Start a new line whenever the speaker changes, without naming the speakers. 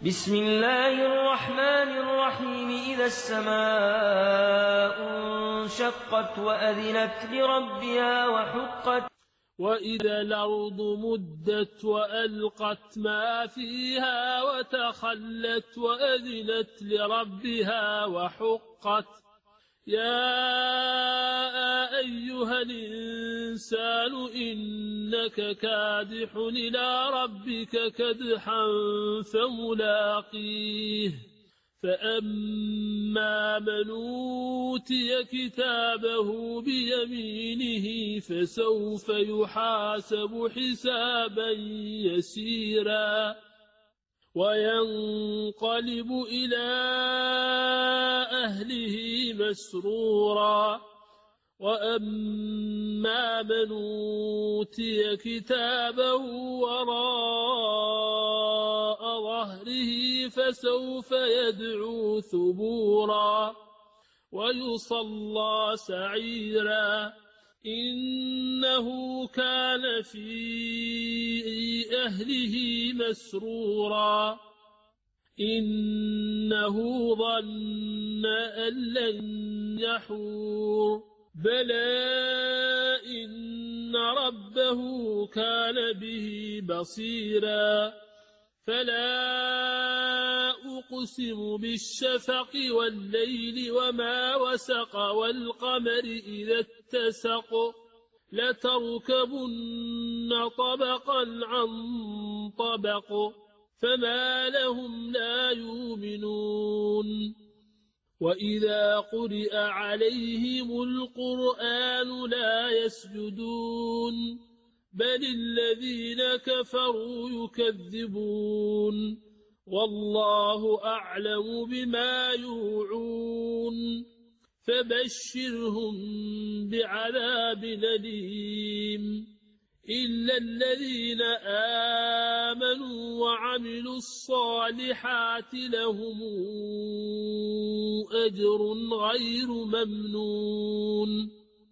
بسم الله الرحمن الرحيم إذا السماء انشقت وأذنت لربها وحقت
وإذا الأرض مدت وألقت ما فيها وتخلت وأذنت لربها وحقت يا أيها الإنسان إنك كادح إلى ربك كدحا فملاقيه فأما من أوتي كتابه بيمينه فسوف يحاسب حسابا يسيرا وينقلب إلى أهله مسرورا وأما من أوتي كتابه وراء ظهره فسوف يدعو ثبورا ويصلى سعيرا إنه كان في أهله مسرورا إنه ظن أن لن يحور بلى إن ربه كان به بصيرا فلا أقسم بالشفق والليل وما وسق والقمر إذا اتسق لتركبن طبقا عن طبق فما لهم لا يؤمنون وإذا قرئ عليهم القرآن لا يسجدون بل الذين كفروا يكذبون والله أعلم بما يوعون فبشرهم بعذاب أليم إلا الذين آمنوا وعملوا الصالحات لهم أجر غير ممنون